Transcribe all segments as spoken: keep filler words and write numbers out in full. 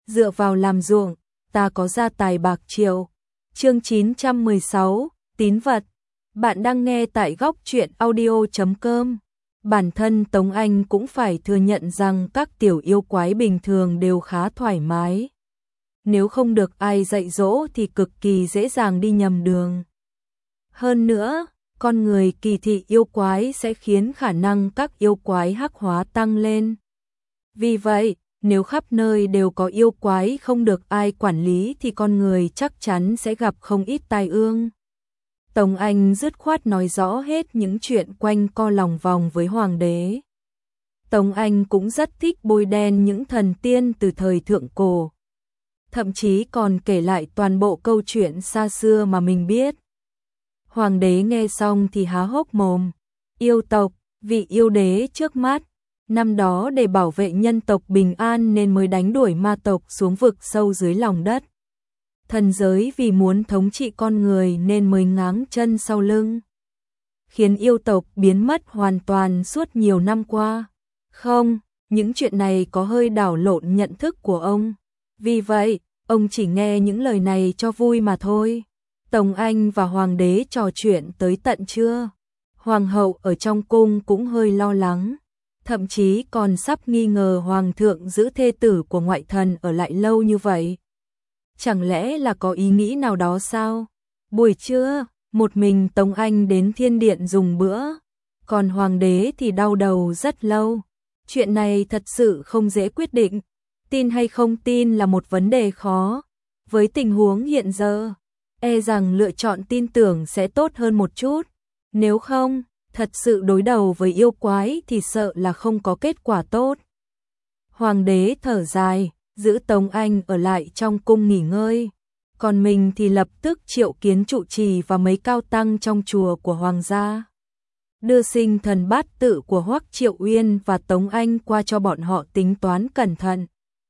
dựa vào làm ruộng, ta có gia tài bạc triệu. Chương chín trăm mười sáu, tín vật. Bạn đang nghe tại góc truyện audio chấm com. Bản thân Tống Anh cũng phải thừa nhận rằng các tiểu yêu quái bình thường đều khá thoải mái. Nếu không được ai dạy dỗ thì cực kỳ dễ dàng đi nhầm đường. Hơn nữa, con người kỳ thị yêu quái sẽ khiến khả năng các yêu quái hắc hóa tăng lên. Vì vậy, nếu khắp nơi đều có yêu quái không được ai quản lý thì con người chắc chắn sẽ gặp không ít tai ương. Tống Anh dứt khoát nói rõ hết những chuyện quanh co lòng vòng với hoàng đế. Tống Anh cũng rất thích bôi đen những thần tiên từ thời thượng cổ. Thậm chí còn kể lại toàn bộ câu chuyện xa xưa mà mình biết. Hoàng đế nghe xong thì há hốc mồm. Yêu tộc, vị yêu đế trước mắt, năm đó để bảo vệ nhân tộc bình an nên mới đánh đuổi ma tộc xuống vực sâu dưới lòng đất. Thần giới vì muốn thống trị con người nên mới ngáng chân sau lưng, khiến yêu tộc biến mất hoàn toàn suốt nhiều năm qua. Không, những chuyện này có hơi đảo lộn nhận thức của ông. Vì vậy, ông chỉ nghe những lời này cho vui mà thôi. Tống Anh và hoàng đế trò chuyện tới tận trưa. Hoàng hậu ở trong cung cũng hơi lo lắng, thậm chí còn sắp nghi ngờ hoàng thượng giữ thê tử của ngoại thần ở lại lâu như vậy. Chẳng lẽ là có ý nghĩ nào đó sao? Buổi trưa, một mình Tống Anh đến thiên điện dùng bữa, còn hoàng đế thì đau đầu rất lâu. Chuyện này thật sự không dễ quyết định, tin hay không tin là một vấn đề khó. Với tình huống hiện giờ, e rằng lựa chọn tin tưởng sẽ tốt hơn một chút. Nếu không, thật sự đối đầu với yêu quái thì sợ là không có kết quả tốt. Hoàng đế thở dài, giữ Tống Anh ở lại trong cung nghỉ ngơi, còn mình thì lập tức triệu kiến trụ trì và mấy cao tăng trong chùa của hoàng gia. Đưa sinh thần bát tự của Hoắc Triệu Uyên và Tống Anh qua cho bọn họ tính toán cẩn thận.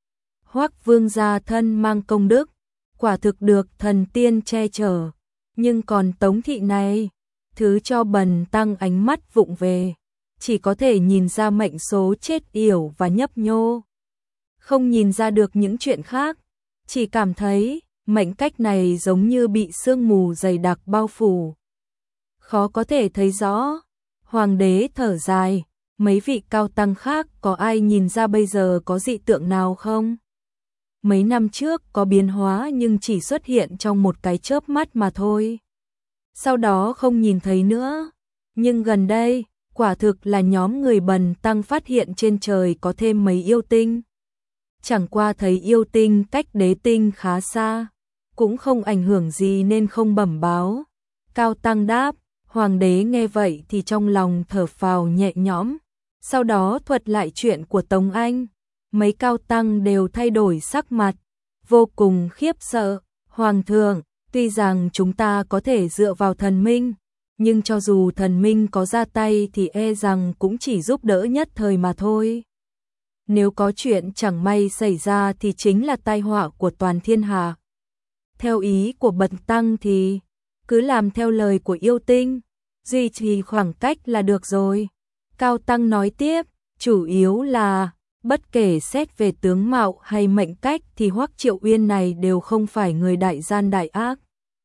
Hoắc vương gia thân mang công đức, quả thực được thần tiên che chở, nhưng còn Tống thị này, thứ cho bần tăng ánh mắt vụng về, chỉ có thể nhìn ra mệnh số chết yểu và nhấp nhô, không nhìn ra được những chuyện khác, chỉ cảm thấy mệnh cách này giống như bị sương mù dày đặc bao phủ, khó có thể thấy rõ. Hoàng đế thở dài, mấy vị cao tăng khác có ai nhìn ra bây giờ có dị tượng nào không? Mấy năm trước có biến hóa nhưng chỉ xuất hiện trong một cái chớp mắt mà thôi. Sau đó không nhìn thấy nữa. Nhưng gần đây, quả thực là nhóm người bần tăng phát hiện trên trời có thêm mấy yêu tinh. Chẳng qua thấy yêu tinh cách đế tinh khá xa, cũng không ảnh hưởng gì nên không bẩm báo. Cao tăng đáp, hoàng đế nghe vậy thì trong lòng thở phào nhẹ nhõm. Sau đó thuật lại chuyện của Tống Anh. Mấy cao tăng đều thay đổi sắc mặt, vô cùng khiếp sợ. Hoàng thượng, tuy rằng chúng ta có thể dựa vào thần minh, nhưng cho dù thần minh có ra tay thì e rằng cũng chỉ giúp đỡ nhất thời mà thôi. Nếu có chuyện chẳng may xảy ra thì chính là tai họa của toàn thiên hạ. Theo ý của bần tăng thì cứ làm theo lời của yêu tinh, duy trì khoảng cách là được rồi. Cao tăng nói tiếp, chủ yếu là bất kể xét về tướng mạo hay mệnh cách thì Hoắc Triệu Uyên này đều không phải người đại gian đại ác.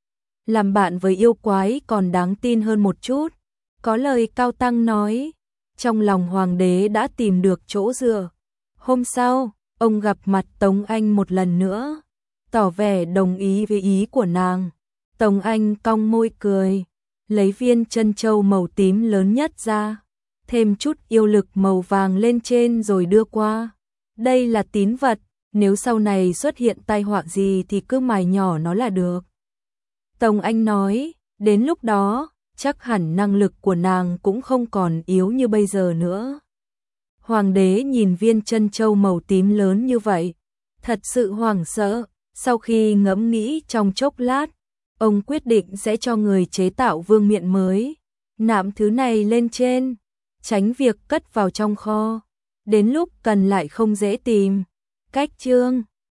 Làm bạn với yêu quái còn đáng tin hơn một chút. Có lời cao tăng nói, trong lòng hoàng đế đã tìm được chỗ dựa. Hôm sau, ông gặp mặt Tống Anh một lần nữa, tỏ vẻ đồng ý với ý của nàng. Tống Anh cong môi cười, lấy viên chân châu màu tím lớn nhất ra, thêm chút yêu lực màu vàng lên trên rồi đưa qua. Đây là tín vật, nếu sau này xuất hiện tai họa gì thì cứ mài nhỏ nó là được. Tống Anh nói, đến lúc đó, chắc hẳn năng lực của nàng cũng không còn yếu như bây giờ nữa. Hoàng đế nhìn viên chân châu màu tím lớn như vậy, thật sự hoảng sợ. Sau khi ngẫm nghĩ trong chốc lát, ông quyết định sẽ cho người chế tạo vương miện mới, nạm thứ này lên trên, tránh việc cất vào trong kho, đến lúc cần lại không dễ tìm. Cách chương